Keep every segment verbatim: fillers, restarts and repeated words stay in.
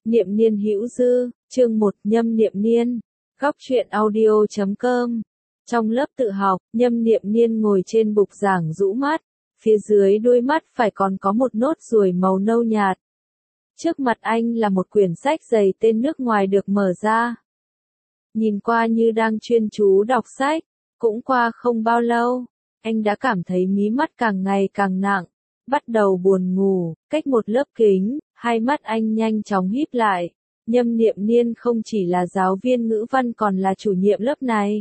Niệm niên hữu dư, chương một Nhâm niệm niên. Góc truyện audio chấm com. Trong lớp tự học, Nhâm niệm niên ngồi trên bục giảng rũ mắt. Phía dưới đuôi mắt phải còn có một nốt ruồi màu nâu nhạt. Trước mặt anh là một quyển sách dày tên nước ngoài được mở ra. Nhìn qua như đang chuyên chú đọc sách. Cũng qua không bao lâu, anh đã cảm thấy mí mắt càng ngày càng nặng. Bắt đầu buồn ngủ, cách một lớp kính, hai mắt anh nhanh chóng híp lại. Nhâm niệm niên không chỉ là giáo viên ngữ văn còn là chủ nhiệm lớp này.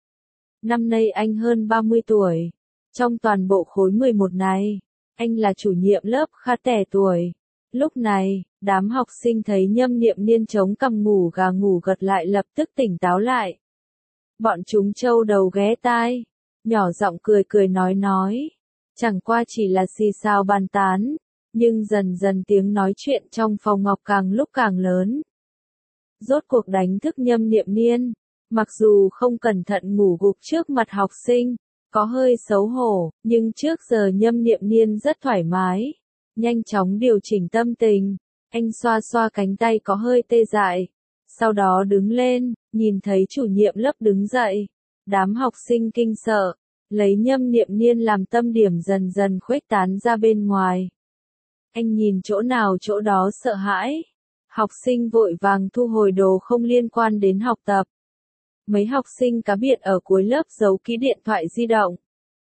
Năm nay anh hơn ba mươi tuổi. Trong toàn bộ khối mười một này, anh là chủ nhiệm lớp khá trẻ tuổi. Lúc này, đám học sinh thấy Nhâm niệm niên chống cằm ngủ gà ngủ gật lại lập tức tỉnh táo lại. Bọn chúng trâu đầu ghé tai, nhỏ giọng cười cười nói nói. Chẳng qua chỉ là xì xào bàn tán, nhưng dần dần tiếng nói chuyện trong phòng học càng lúc càng lớn. Rốt cuộc đánh thức Nhâm niệm niên, mặc dù không cẩn thận ngủ gục trước mặt học sinh, có hơi xấu hổ, nhưng trước giờ Nhâm niệm niên rất thoải mái, nhanh chóng điều chỉnh tâm tình, anh xoa xoa cánh tay có hơi tê dại, sau đó đứng lên, nhìn thấy chủ nhiệm lớp đứng dậy, đám học sinh kinh sợ. Lấy Nhâm niệm niên làm tâm điểm dần dần khuếch tán ra bên ngoài. Anh nhìn chỗ nào chỗ đó sợ hãi. Học sinh vội vàng thu hồi đồ không liên quan đến học tập. Mấy học sinh cá biệt ở cuối lớp giấu kỹ điện thoại di động.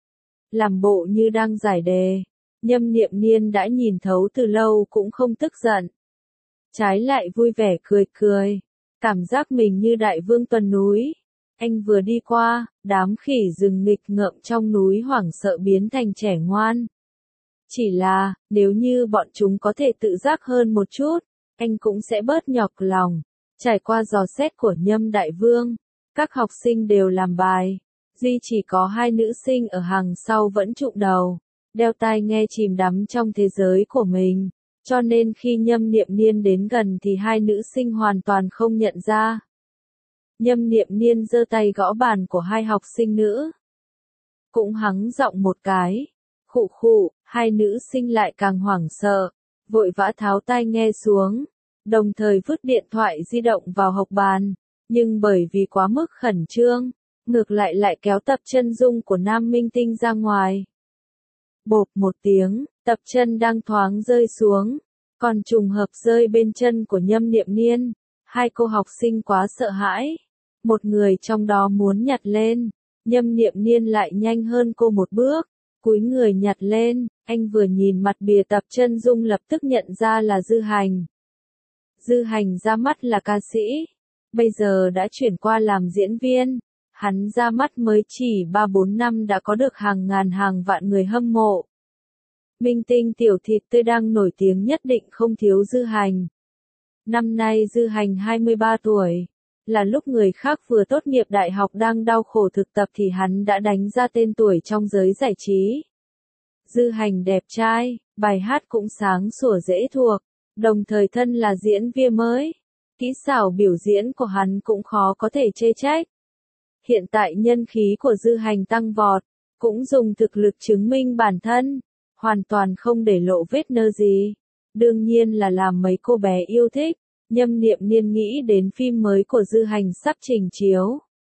Làm bộ như đang giải đề. Nhâm niệm niên đã nhìn thấu từ lâu cũng không tức giận. Trái lại vui vẻ cười cười. Cảm giác mình như đại vương tuần núi. Anh vừa đi qua, đám khỉ rừng nghịch ngợm trong núi hoảng sợ biến thành trẻ ngoan. Chỉ là, nếu như bọn chúng có thể tự giác hơn một chút, anh cũng sẽ bớt nhọc lòng. Trải qua dò xét của Nhâm đại vương, các học sinh đều làm bài. Duy chỉ có hai nữ sinh ở hàng sau vẫn trụng đầu, đeo tai nghe chìm đắm trong thế giới của mình. Cho nên khi Nhâm niệm niên đến gần thì hai nữ sinh hoàn toàn không nhận ra. Nhâm niệm niên giơ tay gõ bàn của hai học sinh nữ. Cũng hắng giọng một cái. Khụ khụ, hai nữ sinh lại càng hoảng sợ, vội vã tháo tai nghe xuống, đồng thời vứt điện thoại di động vào hộc bàn, nhưng bởi vì quá mức khẩn trương, ngược lại lại kéo tập chân dung của nam minh tinh ra ngoài. Bộp một tiếng, tập chân đang thoáng rơi xuống, còn trùng hợp rơi bên chân của Nhâm niệm niên. Hai cô học sinh quá sợ hãi. Một người trong đó muốn nhặt lên, Nhâm niệm niên lại nhanh hơn cô một bước, cúi người nhặt lên, anh vừa nhìn mặt bìa tập chân dung lập tức nhận ra là Dư Hành. Dư Hành ra mắt là ca sĩ, bây giờ đã chuyển qua làm diễn viên, hắn ra mắt mới chỉ ba bốn năm đã có được hàng ngàn hàng vạn người hâm mộ. Minh tinh tiểu thịt tươi đang nổi tiếng nhất định không thiếu Dư Hành. Năm nay Dư Hành hai mươi ba tuổi. Là lúc người khác vừa tốt nghiệp đại học đang đau khổ thực tập thì hắn đã đánh ra tên tuổi trong giới giải trí. Dư Hành đẹp trai, bài hát cũng sáng sủa dễ thuộc, đồng thời thân là diễn viên mới. Kỹ xảo biểu diễn của hắn cũng khó có thể chê trách. Hiện tại nhân khí của Dư Hành tăng vọt, cũng dùng thực lực chứng minh bản thân, hoàn toàn không để lộ vết nơ gì. Đương nhiên là làm mấy cô bé yêu thích. Nhâm niệm niên nghĩ đến phim mới của Dư Hành sắp trình chiếu.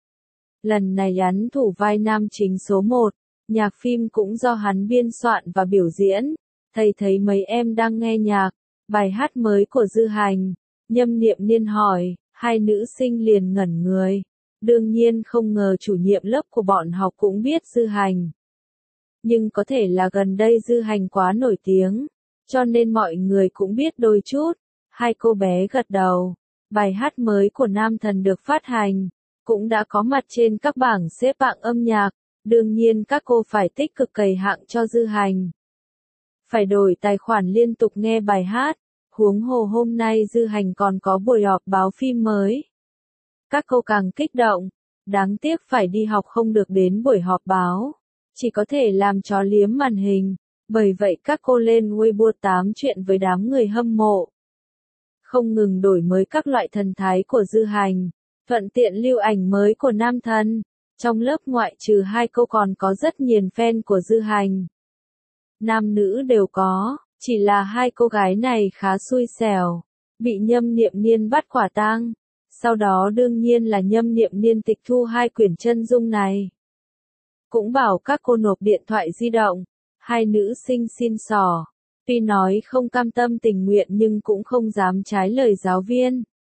Lần này hắn thủ vai nam chính số một, nhạc phim cũng do hắn biên soạn và biểu diễn. Thầy thấy mấy em đang nghe nhạc, bài hát mới của Dư Hành. Nhâm niệm niên hỏi, hai nữ sinh liền ngẩn người. Đương nhiên không ngờ chủ nhiệm lớp của bọn học cũng biết Dư Hành. Nhưng có thể là gần đây Dư Hành quá nổi tiếng, cho nên mọi người cũng biết đôi chút. Hai cô bé gật đầu. Bài hát mới của Nam Thần được phát hành, cũng đã có mặt trên các bảng xếp hạng âm nhạc. Đương nhiên các cô phải tích cực cày hạng cho Dư Hành. Phải đổi tài khoản liên tục nghe bài hát. Huống hồ hôm nay Dư Hành còn có buổi họp báo phim mới. Các cô càng kích động. Đáng tiếc phải đi học không được đến buổi họp báo. Chỉ có thể làm trò liếm màn hình. Bởi vậy các cô lên Weibo tám chuyện với đám người hâm mộ. Không ngừng đổi mới các loại thần thái của Dư Hành, thuận tiện lưu ảnh mới của Nam Thần. Trong lớp ngoại trừ hai cô còn có rất nhiều fan của Dư Hành. Nam nữ đều có, chỉ là hai cô gái này khá xui xẻo. bị Nhâm Niệm Niên bắt quả tang. Sau đó đương nhiên là Nhâm Niệm Niên tịch thu hai quyển chân dung này. Cũng bảo các cô nộp điện thoại di động. Hai nữ sinh xin xỏ. Tuy nói không cam tâm tình nguyện nhưng cũng không dám trái lời giáo viên.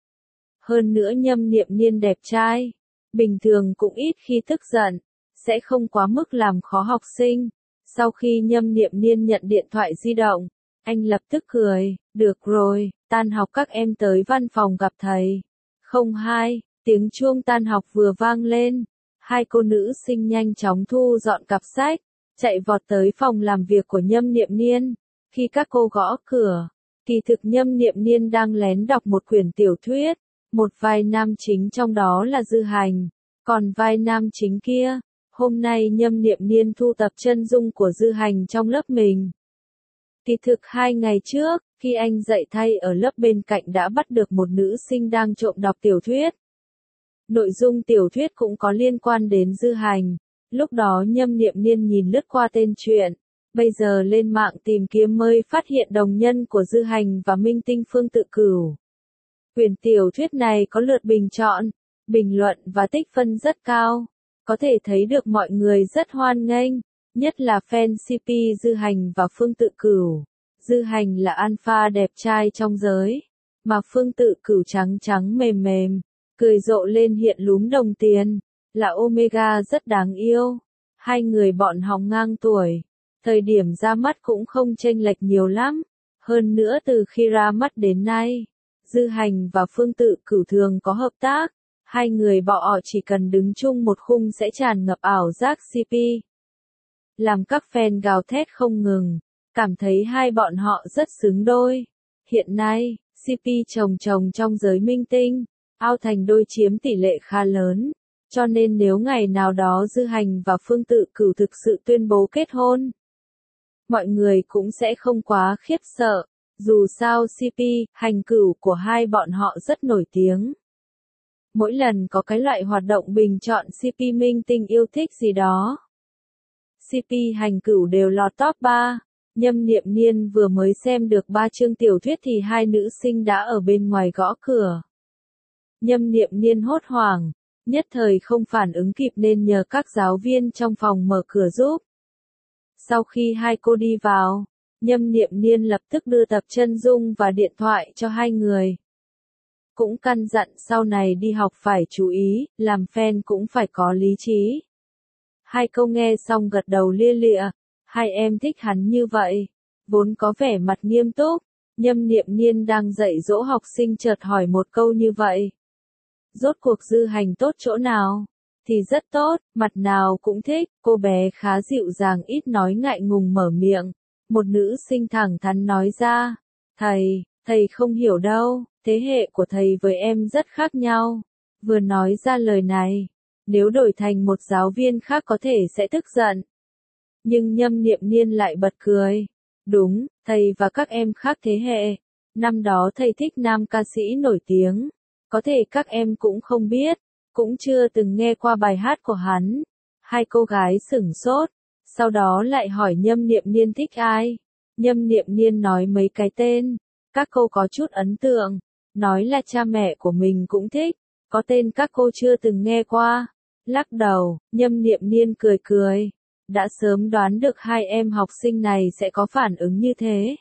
Hơn nữa Nhâm Niệm Niên đẹp trai. Bình thường cũng ít khi tức giận. Sẽ không quá mức làm khó học sinh. Sau khi Nhâm Niệm Niên nhận điện thoại di động, anh lập tức cười, được rồi, tan học các em tới văn phòng gặp thầy. Không hai, tiếng chuông tan học vừa vang lên. Hai cô nữ sinh nhanh chóng thu dọn cặp sách, chạy vọt tới phòng làm việc của Nhâm Niệm Niên. Khi các cô gõ cửa, kỳ thực Nhâm Niệm Niên đang lén đọc một quyển tiểu thuyết. Một vai nam chính trong đó là Dư Hành, còn vai nam chính kia, hôm nay Nhâm Niệm Niên thu tập chân dung của Dư Hành trong lớp mình. Kỳ thực hai ngày trước, khi anh dạy thay ở lớp bên cạnh đã bắt được một nữ sinh đang trộm đọc tiểu thuyết. Nội dung tiểu thuyết cũng có liên quan đến Dư Hành. Lúc đó Nhâm Niệm Niên nhìn lướt qua tên truyện, bây giờ lên mạng tìm kiếm mới phát hiện đồng nhân của Dư Hành và minh tinh Phương Tự Cửu. Quyển tiểu thuyết này có lượt bình chọn, bình luận và tích phân rất cao. Có thể thấy được mọi người rất hoan nghênh, nhất là fan xê pê Dư Hành và Phương Tự Cửu. Dư Hành là alpha đẹp trai trong giới, mà Phương Tự Cửu trắng trắng mềm mềm, cười rộ lên hiện lúm đồng tiền, là Omega rất đáng yêu. Hai người bọn họ ngang tuổi, thời điểm ra mắt cũng không chênh lệch nhiều lắm. Hơn nữa từ khi ra mắt đến nay, Dư Hành và Phương Tự Cửu thường có hợp tác. Hai người bọn họ chỉ cần đứng chung một khung sẽ tràn ngập ảo giác xê pê. Làm các fan gào thét không ngừng, cảm thấy hai bọn họ rất xứng đôi. Hiện nay, xê pê chồng chồng trong giới minh tinh, ao thành đôi chiếm tỷ lệ khá lớn. Cho nên nếu ngày nào đó Dư Hành và Phương Tự Cửu thực sự tuyên bố kết hôn, mọi người cũng sẽ không quá khiếp sợ. Dù sao xê pê, Hành Cửu của hai bọn họ rất nổi tiếng. Mỗi lần có cái loại hoạt động bình chọn xê pê minh tinh yêu thích gì đó, xê pê Hành Cửu đều lọt top ba. Nhâm Niệm Niên vừa mới xem được ba chương tiểu thuyết thì hai nữ sinh đã ở bên ngoài gõ cửa. Nhâm Niệm Niên hốt hoảng, nhất thời không phản ứng kịp nên nhờ các giáo viên trong phòng mở cửa giúp. Sau khi hai cô đi vào, Nhâm Niệm Niên lập tức đưa tập chân dung và điện thoại cho hai người. Cũng căn dặn sau này đi học phải chú ý, làm fan cũng phải có lý trí. Hai câu nghe xong gật đầu lia lịa, hai em thích hắn như vậy. Vốn có vẻ mặt nghiêm túc, Nhâm Niệm Niên đang dạy dỗ học sinh chợt hỏi một câu như vậy. Rốt cuộc Dư Hành tốt chỗ nào? Thì rất tốt, mặt nào cũng thích, cô bé khá dịu dàng ít nói ngại ngùng mở miệng. Một nữ sinh thẳng thắn nói ra, thầy, thầy không hiểu đâu, thế hệ của thầy với em rất khác nhau. Vừa nói ra lời này, nếu đổi thành một giáo viên khác có thể sẽ tức giận. Nhưng Nhâm Niệm Niên lại bật cười. Đúng, thầy và các em khác thế hệ. Năm đó thầy thích nam ca sĩ nổi tiếng. Có thể các em cũng không biết, cũng chưa từng nghe qua bài hát của hắn. Hai cô gái sửng sốt, sau đó lại hỏi Nhâm Niệm Niên thích ai. Nhâm Niệm Niên nói mấy cái tên, các cô có chút ấn tượng, nói là cha mẹ của mình cũng thích, có tên các cô chưa từng nghe qua. Lắc đầu, Nhâm Niệm Niên cười cười, đã sớm đoán được hai em học sinh này sẽ có phản ứng như thế.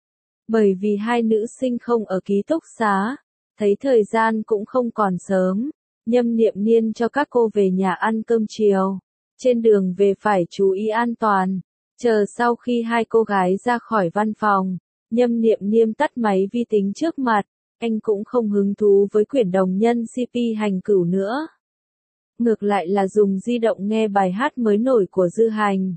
Bởi vì hai nữ sinh không ở ký túc xá, thấy thời gian cũng không còn sớm, Nhâm Niệm Niên cho các cô về nhà ăn cơm chiều. Trên đường về phải chú ý an toàn. Chờ sau khi hai cô gái ra khỏi văn phòng, Nhâm Niệm Niên tắt máy vi tính trước mặt, anh cũng không hứng thú với quyển đồng nhân xê pê Hành Cửu nữa. Ngược lại là dùng di động nghe bài hát mới nổi của Dư Hành.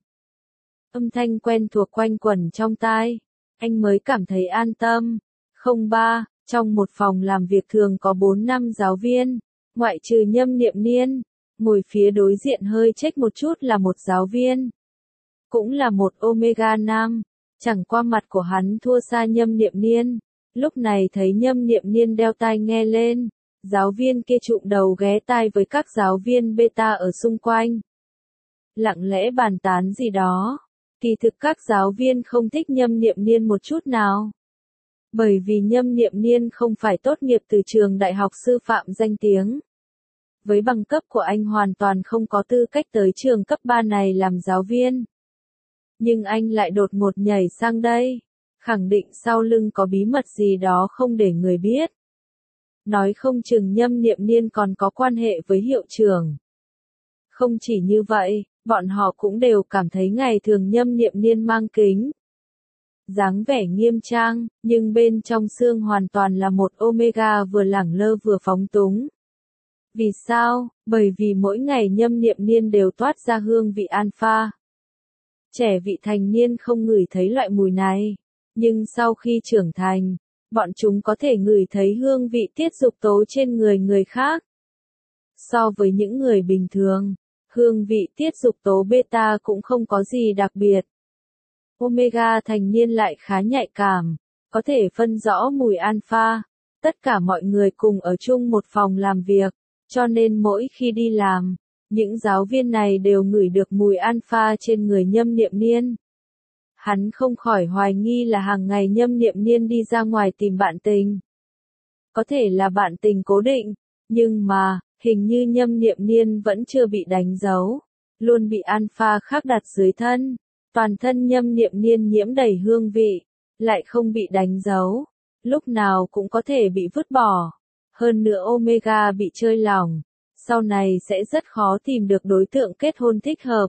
Âm thanh quen thuộc quanh quẩn trong tai, anh mới cảm thấy an tâm. Không ba, trong một phòng làm việc thường có bốn năm giáo viên, ngoại trừ Nhâm Niệm Niên, ngồi phía đối diện hơi chếch một chút là một giáo viên. Cũng là một Omega nam, chẳng qua mặt của hắn thua xa Nhâm Niệm Niên. Lúc này thấy Nhâm Niệm Niên đeo tai nghe lên, giáo viên kia trụm đầu ghé tai với các giáo viên beta ở xung quanh. Lặng lẽ bàn tán gì đó, kỳ thực các giáo viên không thích Nhâm Niệm Niên một chút nào. Bởi vì Nhâm Niệm Niên không phải tốt nghiệp từ trường đại học sư phạm danh tiếng. Với bằng cấp của anh hoàn toàn không có tư cách tới trường cấp ba này làm giáo viên. Nhưng anh lại đột ngột nhảy sang đây, khẳng định sau lưng có bí mật gì đó không để người biết. Nói không chừng Nhâm Niệm Niên còn có quan hệ với hiệu trưởng. Không chỉ như vậy, bọn họ cũng đều cảm thấy ngày thường Nhâm Niệm Niên mang kính. Dáng vẻ nghiêm trang, nhưng bên trong xương hoàn toàn là một Omega vừa lẳng lơ vừa phóng túng. Vì sao? Bởi vì mỗi ngày Nhâm Niệm Niên đều toát ra hương vị alpha. Trẻ vị thành niên không ngửi thấy loại mùi này, nhưng sau khi trưởng thành, bọn chúng có thể ngửi thấy hương vị tiết dục tố trên người người khác. So với những người bình thường, hương vị tiết dục tố beta cũng không có gì đặc biệt. Omega thành niên lại khá nhạy cảm, có thể phân rõ mùi alpha. Tất cả mọi người cùng ở chung một phòng làm việc, cho nên mỗi khi đi làm, những giáo viên này đều ngửi được mùi alpha trên người Nhâm Niệm Niên. Hắn không khỏi hoài nghi là hàng ngày Nhâm Niệm Niên đi ra ngoài tìm bạn tình. Có thể là bạn tình cố định, nhưng mà, hình như Nhâm Niệm Niên vẫn chưa bị đánh dấu, luôn bị alpha khác đặt dưới thân. Toàn thân Nhâm Niệm Niên nhiễm đầy hương vị, lại không bị đánh dấu, lúc nào cũng có thể bị vứt bỏ. Hơn nữa Omega bị chơi lỏng, sau này sẽ rất khó tìm được đối tượng kết hôn thích hợp.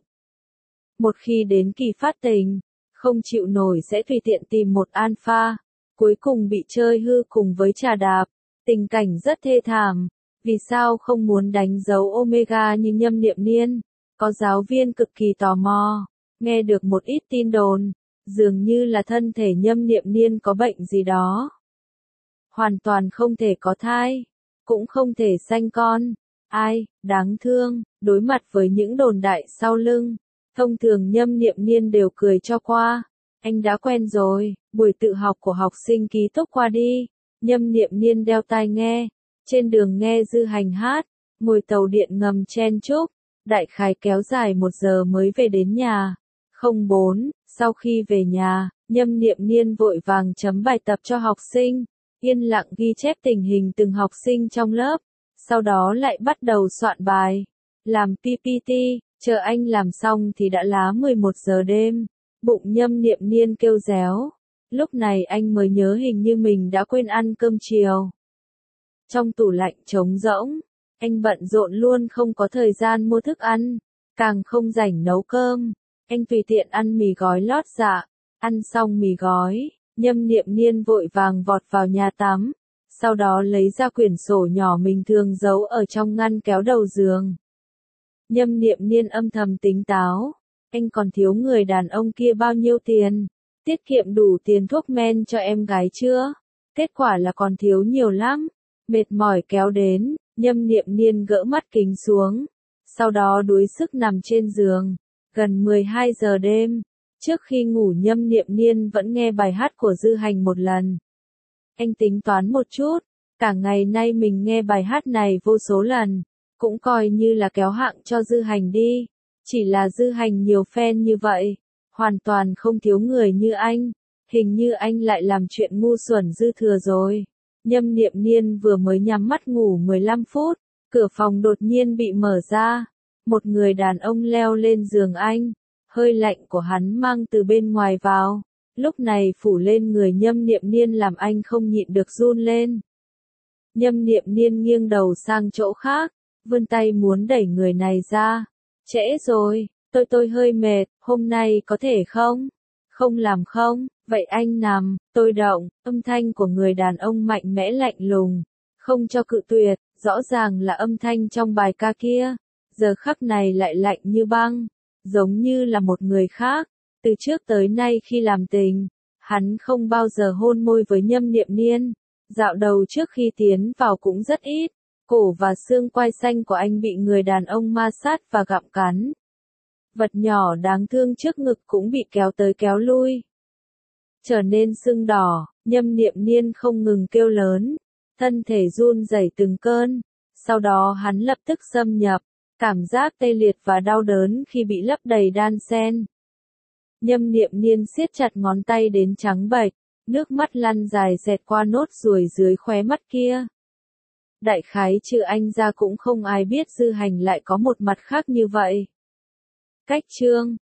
Một khi đến kỳ phát tình, không chịu nổi sẽ tùy tiện tìm một alpha, cuối cùng bị chơi hư cùng với trà đạp, tình cảnh rất thê thảm. Vì sao không muốn đánh dấu Omega như Nhâm Niệm Niên? Có giáo viên cực kỳ tò mò, nghe được một ít tin đồn, dường như là thân thể Nhâm Niệm Niên có bệnh gì đó. Hoàn toàn không thể có thai, cũng không thể sanh con. Ai, đáng thương, đối mặt với những đồn đại sau lưng, thông thường Nhâm Niệm Niên đều cười cho qua. Anh đã quen rồi, buổi tự học của học sinh ký túc qua đi. Nhâm Niệm Niên đeo tai nghe, trên đường nghe Dư Hành hát, ngồi tàu điện ngầm chen chúc, đại khái kéo dài một giờ mới về đến nhà. Không bốn, sau khi về nhà, Nhâm Niệm Niên vội vàng chấm bài tập cho học sinh, yên lặng ghi chép tình hình từng học sinh trong lớp, sau đó lại bắt đầu soạn bài, làm pê pê tê, chờ anh làm xong thì đã lá mười một giờ đêm, bụng Nhâm Niệm Niên kêu réo, lúc này anh mới nhớ hình như mình đã quên ăn cơm chiều. Trong tủ lạnh trống rỗng, anh bận rộn luôn không có thời gian mua thức ăn, càng không rảnh nấu cơm. Anh tùy tiện ăn mì gói lót dạ, ăn xong mì gói, Nhâm Niệm Niên vội vàng vọt vào nhà tắm, sau đó lấy ra quyển sổ nhỏ mình thường giấu ở trong ngăn kéo đầu giường. Nhâm Niệm Niên âm thầm tính táo, anh còn thiếu người đàn ông kia bao nhiêu tiền, tiết kiệm đủ tiền thuốc men cho em gái chưa? Kết quả là còn thiếu nhiều lắm, mệt mỏi kéo đến, Nhâm Niệm Niên gỡ mắt kính xuống, sau đó đuối sức nằm trên giường. Gần mười hai giờ đêm, trước khi ngủ Nhâm Niệm Niên vẫn nghe bài hát của Dư Hành một lần. Anh tính toán một chút, cả ngày nay mình nghe bài hát này vô số lần, cũng coi như là kéo hạng cho Dư Hành đi. Chỉ là Dư Hành nhiều fan như vậy, hoàn toàn không thiếu người như anh, hình như anh lại làm chuyện ngu xuẩn dư thừa rồi. Nhâm Niệm Niên vừa mới nhắm mắt ngủ mười lăm phút, cửa phòng đột nhiên bị mở ra. Một người đàn ông leo lên giường anh, hơi lạnh của hắn mang từ bên ngoài vào, lúc này phủ lên người Nhâm Niệm Niên làm anh không nhịn được run lên. Nhâm Niệm Niên nghiêng đầu sang chỗ khác, vươn tay muốn đẩy người này ra. Trễ rồi, tôi tôi hơi mệt, hôm nay có thể không? Không làm không? Vậy anh nằm, tôi động, âm thanh của người đàn ông mạnh mẽ lạnh lùng, không cho cự tuyệt, rõ ràng là âm thanh trong bài ca kia. Giờ khắc này lại lạnh như băng, giống như là một người khác. Từ trước tới nay khi làm tình, hắn không bao giờ hôn môi với Nhâm Niệm Niên. Dạo đầu trước khi tiến vào cũng rất ít, cổ và xương quai xanh của anh bị người đàn ông ma sát và gặm cắn. Vật nhỏ đáng thương trước ngực cũng bị kéo tới kéo lui, trở nên sưng đỏ. Nhâm Niệm Niên không ngừng kêu lớn, thân thể run rẩy từng cơn. Sau đó hắn lập tức xâm nhập, cảm giác tê liệt và đau đớn khi bị lấp đầy đan sen. Nhâm Niệm Niên siết chặt ngón tay đến trắng bệch, Nước mắt lăn dài xẹt qua nốt ruồi dưới khóe mắt kia. Đại khái trừ anh ra cũng không ai biết Dư Hành lại có một mặt khác như vậy. Cách chương